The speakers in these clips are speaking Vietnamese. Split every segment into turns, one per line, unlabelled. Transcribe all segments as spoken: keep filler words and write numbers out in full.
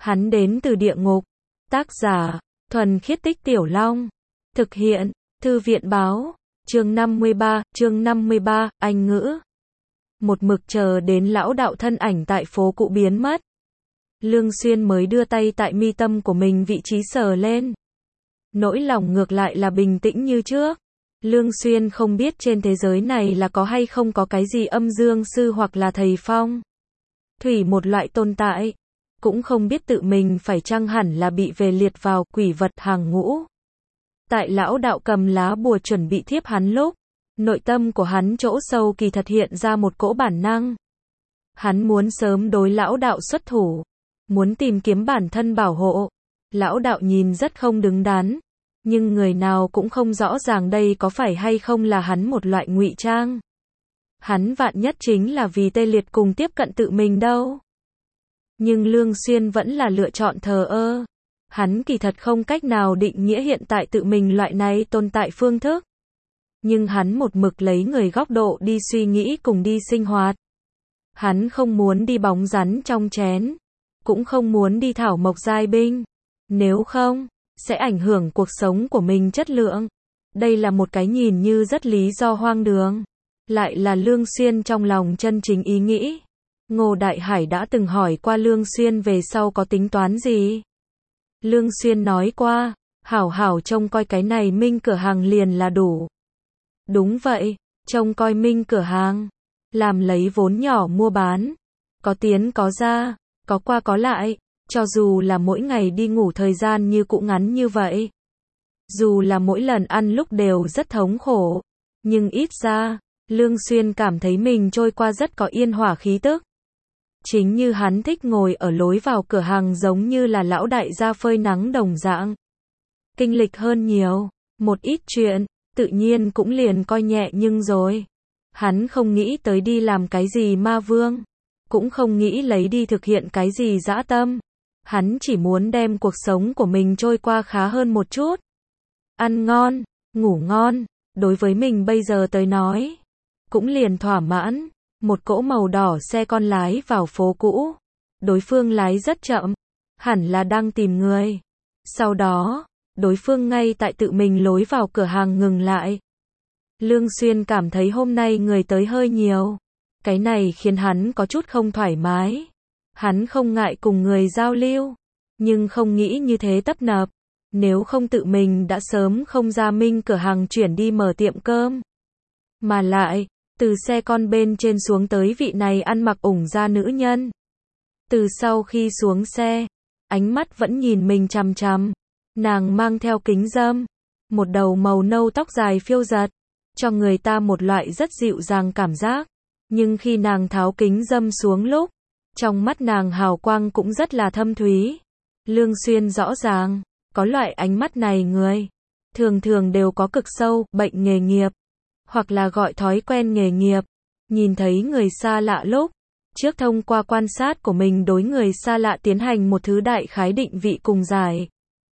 Hắn đến từ địa ngục. Tác giả, Thuần Khiết Tích Tiểu Long. Thực hiện, Thư viện báo. Chương năm mươi ba, chương năm mươi ba, Anh ngữ. Một mực chờ đến lão đạo thân ảnh tại phố cũ biến mất. Lương Xuyên mới đưa tay tại mi tâm của mình vị trí sờ lên. Nỗi lòng ngược lại là bình tĩnh như trước. Lương Xuyên không biết trên thế giới này là có hay không có cái gì âm dương sư hoặc là thầy phong thủy một loại tồn tại. Cũng không biết tự mình phải chăng hẳn là bị về liệt vào quỷ vật hàng ngũ. Tại lão đạo cầm lá bùa chuẩn bị thiếp hắn lúc, nội tâm của hắn chỗ sâu kỳ thật hiện ra một cỗ bản năng. Hắn muốn sớm đối lão đạo xuất thủ, muốn tìm kiếm bản thân bảo hộ. Lão đạo nhìn rất không đứng đắn, nhưng người nào cũng không rõ ràng đây có phải hay không là hắn một loại ngụy trang. Hắn vạn nhất chính là vì tê liệt cùng tiếp cận tự mình đâu. Nhưng Lương Xuyên vẫn là lựa chọn thờ ơ. Hắn kỳ thật không cách nào định nghĩa hiện tại tự mình loại này tồn tại phương thức. Nhưng hắn một mực lấy người góc độ đi suy nghĩ cùng đi sinh hoạt. Hắn không muốn đi bóng rắn trong chén, cũng không muốn đi thảo mộc giai binh. Nếu không, sẽ ảnh hưởng cuộc sống của mình chất lượng. Đây là một cái nhìn như rất lý do hoang đường. Lại là Lương Xuyên trong lòng chân chính ý nghĩ. Ngô Đại Hải đã từng hỏi qua Lương Xuyên về sau có tính toán gì. Lương Xuyên nói qua, hảo hảo trông coi cái này Minh cửa hàng liền là đủ. Đúng vậy, trông coi Minh cửa hàng, làm lấy vốn nhỏ mua bán, có tiến có ra, có qua có lại, cho dù là mỗi ngày đi ngủ thời gian như cũ ngắn như vậy. Dù là mỗi lần ăn lúc đều rất thống khổ, nhưng ít ra, Lương Xuyên cảm thấy mình trôi qua rất có yên hòa khí tức. Chính như hắn thích ngồi ở lối vào cửa hàng giống như là lão đại gia phơi nắng đồng dạng. Kinh lịch hơn nhiều, một ít chuyện, tự nhiên cũng liền coi nhẹ nhưng rồi. Hắn không nghĩ tới đi làm cái gì ma vương, cũng không nghĩ lấy đi thực hiện cái gì dã tâm. Hắn chỉ muốn đem cuộc sống của mình trôi qua khá hơn một chút. Ăn ngon, ngủ ngon, đối với mình bây giờ tới nói, cũng liền thỏa mãn. Một cỗ màu đỏ xe con lái vào phố cũ. Đối phương lái rất chậm, hẳn là đang tìm người. Sau đó, đối phương ngay tại tự mình lối vào cửa hàng ngừng lại. Lương Xuyên cảm thấy hôm nay người tới hơi nhiều. Cái này khiến hắn có chút không thoải mái. Hắn không ngại cùng người giao lưu, nhưng không nghĩ như thế tấp nập. Nếu không tự mình đã sớm không ra Minh cửa hàng chuyển đi mở tiệm cơm. Mà lại, từ xe con bên trên xuống tới vị này ăn mặc ủng da nữ nhân. Từ sau khi xuống xe, ánh mắt vẫn nhìn mình chằm chằm. Nàng mang theo kính râm, một đầu màu nâu tóc dài phiêu giật, cho người ta một loại rất dịu dàng cảm giác. Nhưng khi nàng tháo kính râm xuống lúc, trong mắt nàng hào quang cũng rất là thâm thúy. Lương Xuyên rõ ràng, có loại ánh mắt này người, thường thường đều có cực sâu, bệnh nghề nghiệp. Hoặc là gọi thói quen nghề nghiệp. Nhìn thấy người xa lạ lúc, trước thông qua quan sát của mình đối người xa lạ tiến hành một thứ đại khái định vị cùng giải.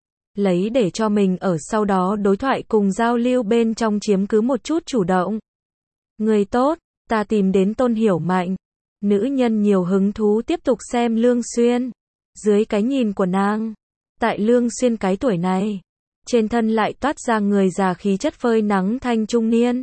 Lấy để cho mình ở sau đó đối thoại cùng giao lưu bên trong chiếm cứ một chút chủ động. Người tốt, ta tìm đến Tôn Hiểu Mạnh. Nữ nhân nhiều hứng thú tiếp tục xem Lương Xuyên. Dưới cái nhìn của nàng, tại Lương Xuyên cái tuổi này, trên thân lại toát ra người già khí chất phơi nắng thanh trung niên.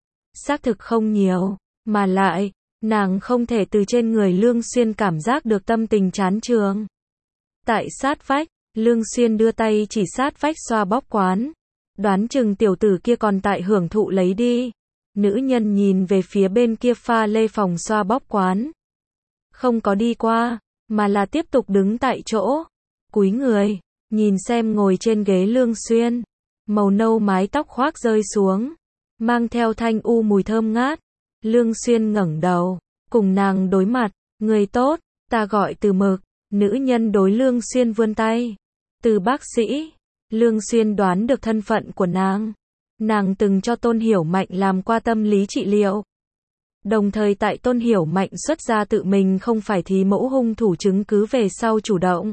Xác thực không nhiều, mà lại, nàng không thể từ trên người Lương Xuyên cảm giác được tâm tình chán chường. Tại sát vách, Lương Xuyên đưa tay chỉ sát vách xoa bóp quán. Đoán chừng tiểu tử kia còn tại hưởng thụ lấy đi. Nữ nhân nhìn về phía bên kia pha lê phòng xoa bóp quán. Không có đi qua, mà là tiếp tục đứng tại chỗ. Cúi người, nhìn xem ngồi trên ghế Lương Xuyên. Màu nâu mái tóc khoác rơi xuống, mang theo thanh u mùi thơm ngát. Lương Xuyên ngẩng đầu, cùng nàng đối mặt. Người tốt, ta gọi Từ Mực. Nữ nhân đối Lương Xuyên vươn tay. Từ bác sĩ. Lương Xuyên đoán được thân phận của nàng. Nàng từng cho Tôn Hiểu Mạnh làm qua tâm lý trị liệu. Đồng thời tại Tôn Hiểu Mạnh xuất ra tự mình không phải thí mẫu hung thủ chứng cứ về sau chủ động.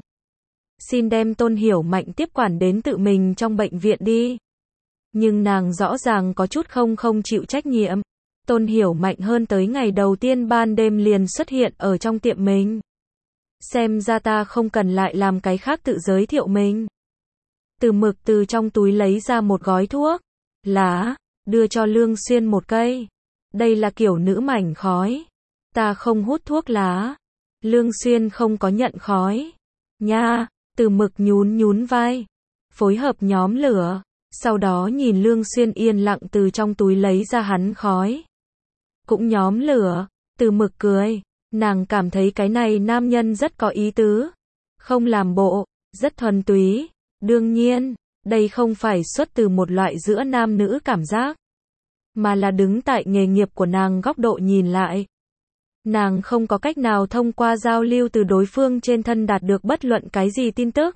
Xin đem Tôn Hiểu Mạnh tiếp quản đến tự mình trong bệnh viện đi. Nhưng nàng rõ ràng có chút không không chịu trách nhiệm. Tôn Hiểu Mạnh hơn tới ngày đầu tiên ban đêm liền xuất hiện ở trong tiệm mình. xem ra ta không cần lại làm cái khác tự giới thiệu mình. Từ Mực từ trong túi lấy ra một gói thuốc lá, đưa cho Lương Xuyên một cây. Đây là kiểu nữ mảnh khói. Ta không hút thuốc lá. Lương Xuyên không có nhận khói. Nha, Từ Mực nhún nhún vai. Phối hợp nhóm lửa. Sau đó nhìn Lương Xuyên yên lặng từ trong túi lấy ra hắn khói. Cũng nhóm lửa. Từ Mực cười. Nàng cảm thấy cái này nam nhân rất có ý tứ. Không làm bộ, rất thuần túy. Đương nhiên, đây không phải xuất từ một loại giữa nam nữ cảm giác, mà là đứng tại nghề nghiệp của nàng góc độ nhìn lại. Nàng không có cách nào thông qua giao lưu từ đối phương trên thân đạt được bất luận cái gì tin tức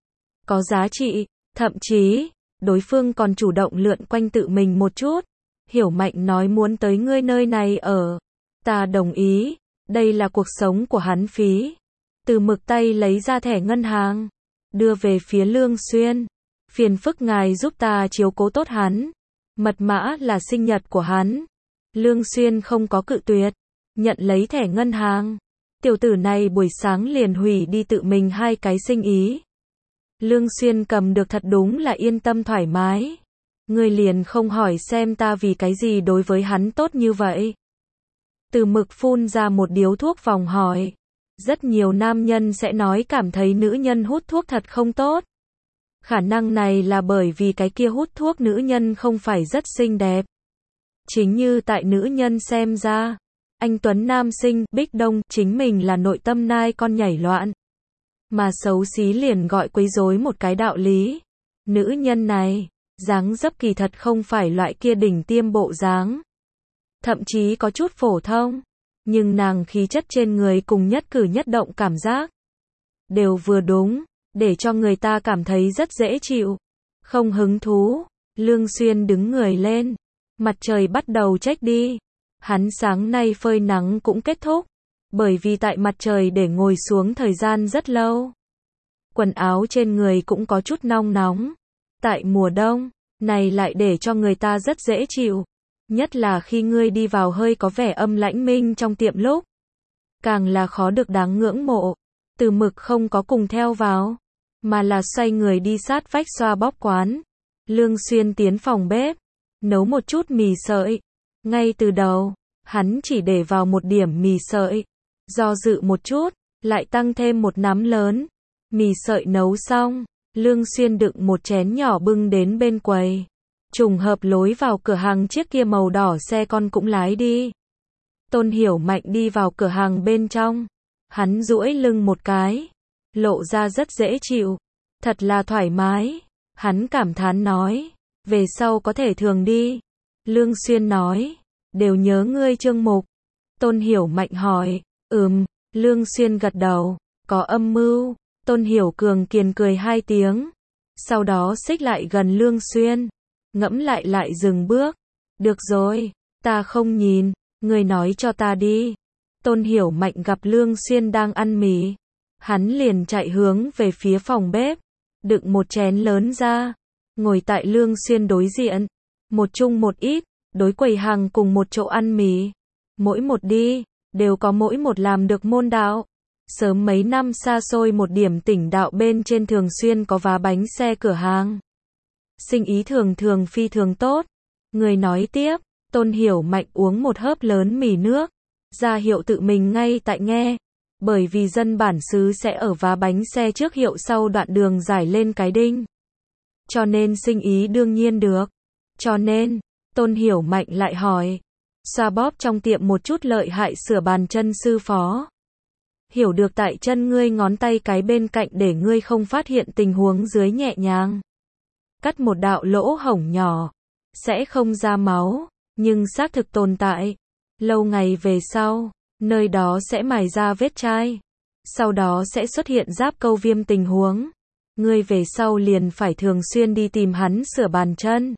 có giá trị, thậm chí, đối phương còn chủ động lượn quanh tự mình một chút. Hiểu Mạnh nói muốn tới ngươi nơi này ở. Ta đồng ý, đây là cuộc sống của hắn phí. Từ Mực tay lấy ra thẻ ngân hàng, đưa về phía Lương Xuyên. Phiền phức ngài giúp ta chiếu cố tốt hắn. Mật mã là sinh nhật của hắn. Lương Xuyên không có cự tuyệt, nhận lấy thẻ ngân hàng. Tiểu tử này buổi sáng liền hủy đi tự mình hai cái sinh ý. Lương Xuyên cầm được thật đúng là yên tâm thoải mái. Ngươi liền không hỏi xem ta vì cái gì đối với hắn tốt như vậy. Từ Mực phun ra một điếu thuốc vòng hỏi. Rất nhiều nam nhân sẽ nói cảm thấy nữ nhân hút thuốc thật không tốt. Khả năng này là bởi vì cái kia hút thuốc nữ nhân không phải rất xinh đẹp. Chính như tại nữ nhân xem ra, anh tuấn nam sinh, Bích Đông, chính mình là nội tâm nai con nhảy loạn. Mà xấu xí liền gọi quấy rối một cái đạo lý. Nữ nhân này, dáng dấp kỳ thật không phải loại kia đỉnh tiêm bộ dáng. Thậm chí có chút phổ thông. Nhưng nàng khí chất trên người cùng nhất cử nhất động cảm giác đều vừa đúng, để cho người ta cảm thấy rất dễ chịu. Không hứng thú. Lương Xuyên đứng người lên. Mặt trời bắt đầu chếch đi. Hắn sáng nay phơi nắng cũng kết thúc. Bởi vì tại mặt trời để ngồi xuống thời gian rất lâu. Quần áo trên người cũng có chút nong nóng. Tại mùa đông, này lại để cho người ta rất dễ chịu. Nhất là khi ngươi đi vào hơi có vẻ âm lãnh minh trong tiệm lúc. Càng là khó được đáng ngưỡng mộ. Từ Mực không có cùng theo vào, mà là xoay người đi sát vách xoa bóp quán. Lương Xuyên tiến phòng bếp, nấu một chút mì sợi. Ngay từ đầu, hắn chỉ để vào một điểm mì sợi. Do dự một chút, lại tăng thêm một nắm lớn. Mì sợi nấu xong, Lương Xuyên đựng một chén nhỏ bưng đến bên quầy. Trùng hợp lối vào cửa hàng chiếc kia màu đỏ xe con cũng lái đi. Tôn Hiểu Mạnh đi vào cửa hàng bên trong. Hắn duỗi lưng một cái. Lộ ra rất dễ chịu. Thật là thoải mái. Hắn cảm thán nói. Về sau có thể thường đi. Lương Xuyên nói. Đều nhớ ngươi Trương Mục. Tôn Hiểu Mạnh hỏi. Ừm. Lương Xuyên gật đầu. Có âm mưu. Tôn Hiểu Cường kiền cười hai tiếng. Sau đó xích lại gần Lương Xuyên. Ngẫm lại lại dừng bước. Được rồi, ta không nhìn, ngươi nói cho ta đi. Tôn Hiểu Mạnh gặp Lương Xuyên đang ăn mì. Hắn liền chạy hướng về phía phòng bếp. Đựng một chén lớn ra. Ngồi tại Lương Xuyên đối diện. Một chung một ít, đối quầy hàng cùng một chỗ ăn mì. Mỗi một đi, đều có mỗi một làm được môn đạo. Sớm mấy năm xa xôi một điểm tỉnh đạo bên trên thường xuyên có vá bánh xe cửa hàng. Sinh ý thường thường phi thường tốt. Người nói tiếp, Tôn Hiểu Mạnh uống một hớp lớn mì nước, ra hiệu tự mình ngay tại nghe. Bởi vì dân bản xứ sẽ ở vá bánh xe trước hiệu sau đoạn đường giải lên cái đinh. Cho nên sinh ý đương nhiên được. Cho nên, Tôn Hiểu Mạnh lại hỏi, xoa bóp trong tiệm một chút lợi hại sửa bàn chân sư phó. Hiểu được tại chân ngươi ngón tay cái bên cạnh để ngươi không phát hiện tình huống dưới nhẹ nhàng. Cắt một đạo lỗ hổng nhỏ, sẽ không ra máu, nhưng xác thực tồn tại. Lâu ngày về sau, nơi đó sẽ mài ra vết chai. Sau đó sẽ xuất hiện giáp câu viêm tình huống. Ngươi về sau liền phải thường xuyên đi tìm hắn sửa bàn chân.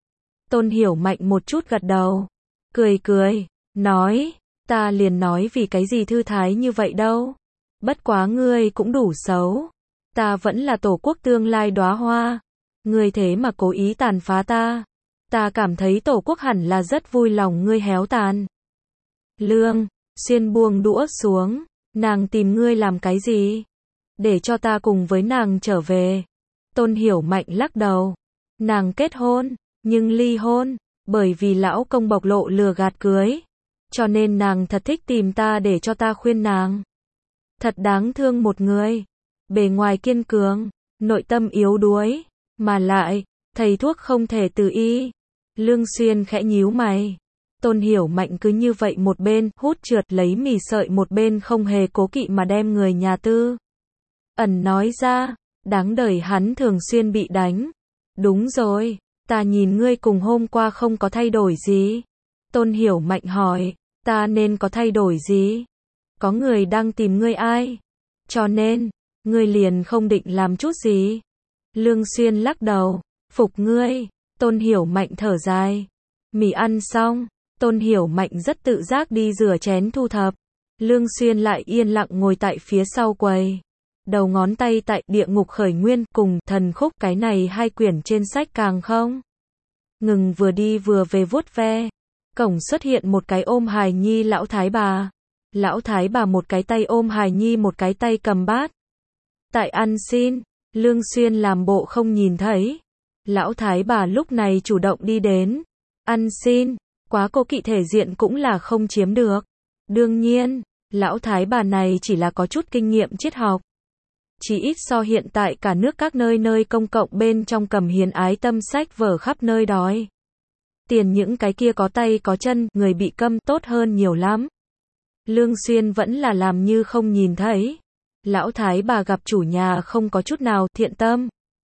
Tôn Hiểu Mạnh một chút gật đầu. Cười cười, nói, ta liền nói vì cái gì thư thái như vậy đâu. Bất quá ngươi cũng đủ xấu. Ta vẫn là tổ quốc tương lai đóa hoa. Ngươi thế mà cố ý tàn phá ta. Ta cảm thấy tổ quốc hẳn là rất vui lòng ngươi héo tàn. Lương Xuyên buông đũa xuống. Nàng tìm ngươi làm cái gì? Để cho ta cùng với nàng trở về. Tôn Hiểu Mạnh lắc đầu. Nàng kết hôn, nhưng ly hôn, bởi vì lão công bộc lộ lừa gạt cưới. Cho nên nàng thật thích tìm ta để cho ta khuyên nàng. Thật đáng thương một người. Bề ngoài kiên cường, nội tâm yếu đuối. Mà lại, thầy thuốc không thể từ y. Lương Xuyên khẽ nhíu mày. Tôn Hiểu Mạnh cứ như vậy một bên hút trượt lấy mì sợi, một bên không hề cố kỵ mà đem người nhà Tư Ẩn nói ra. Đáng đời hắn thường xuyên bị đánh. Đúng rồi, ta nhìn ngươi cùng hôm qua không có thay đổi gì. Tôn Hiểu Mạnh hỏi, ta nên có thay đổi gì? Có người đang tìm ngươi ai? Cho nên, ngươi liền không định làm chút gì. Lương Xuyên lắc đầu, phục ngươi. Tôn Hiểu Mạnh thở dài. Mì ăn xong, Tôn Hiểu Mạnh rất tự giác đi rửa chén thu thập. Lương Xuyên lại yên lặng ngồi tại phía sau quầy. Đầu ngón tay tại Địa Ngục Khởi Nguyên cùng Thần Khúc, cái này hai quyển trên sách càng không ngừng vừa đi vừa về vuốt ve. Cổng xuất hiện một cái ôm hài nhi lão thái bà. Lão thái bà một cái tay ôm hài nhi, một cái tay cầm bát. Tại ăn xin, Lương Xuyên làm bộ không nhìn thấy. Lão thái bà lúc này chủ động đi đến. Ăn xin, quá cố kỵ thể diện cũng là không chiếm được. Đương nhiên, lão thái bà này chỉ là có chút kinh nghiệm triết học. Chỉ ít so hiện tại cả nước các nơi nơi công cộng bên trong cầm hiến ái tâm sách vở khắp nơi đói tiền những cái kia có tay có chân, người bị câm tốt hơn nhiều lắm. Lương Xuyên vẫn là làm như không nhìn thấy. Lão thái bà gặp chủ nhà không có chút nào thiện tâm.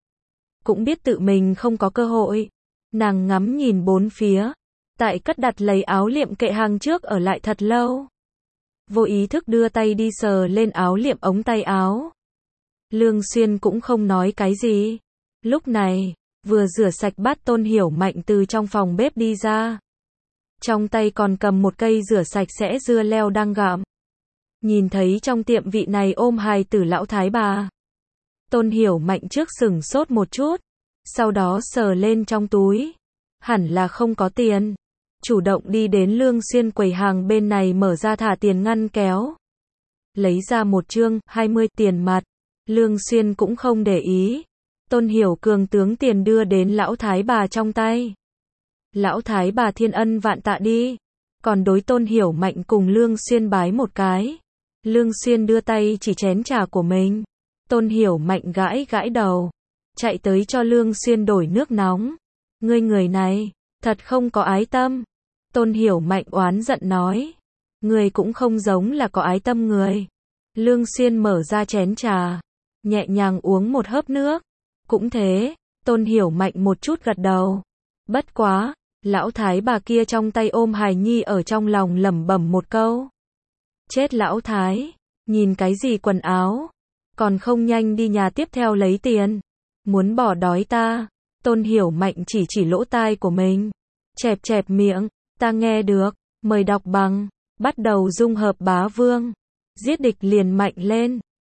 Cũng biết tự mình không có cơ hội. Nàng ngắm nhìn bốn phía. Tại cất đặt lấy áo liệm kệ hàng trước ở lại thật lâu. Vô ý thức đưa tay đi sờ lên áo liệm ống tay áo. Lương Xuyên cũng không nói cái gì. Lúc này, vừa rửa sạch bát Tôn Hiểu Mạnh từ trong phòng bếp đi ra. Trong tay còn cầm một cây rửa sạch sẽ dưa leo đang gặm. Nhìn thấy trong tiệm vị này ôm hài tử lão thái bà. Tôn Hiểu Mạnh trước sửng sốt một chút. Sau đó sờ lên trong túi. Hẳn là không có tiền. Chủ động đi đến Lương Xuyên quầy hàng bên này, mở ra thả tiền ngăn kéo. Lấy ra một chương, hai mươi tiền mặt. Lương Xuyên cũng không để ý. Tôn Hiểu Cường tướng tiền đưa đến lão thái bà trong tay. Lão thái bà thiên ân vạn tạ đi. Còn đối Tôn Hiểu Mạnh cùng Lương Xuyên bái một cái. Lương Xuyên đưa tay chỉ chén trà của mình. Tôn Hiểu Mạnh gãi gãi đầu. Chạy tới cho Lương Xuyên đổi nước nóng. Ngươi người này, thật không có ái tâm. Tôn Hiểu Mạnh oán giận nói. Người cũng không giống là có ái tâm người. Lương Xuyên mở ra chén trà. Nhẹ nhàng uống một hớp nước. Cũng thế, Tôn Hiểu Mạnh một chút gật đầu. Bất quá, lão thái bà kia trong tay ôm hài nhi ở trong lòng lẩm bẩm một câu. Chết lão thái, nhìn cái gì quần áo, còn không nhanh đi nhà tiếp theo lấy tiền. Muốn bỏ đói ta. Tôn Hiểu Mạnh chỉ chỉ lỗ tai của mình. Chẹp chẹp miệng, ta nghe được, mời đọc bằng, bắt đầu dung hợp bá vương. Giết địch liền mạnh lên.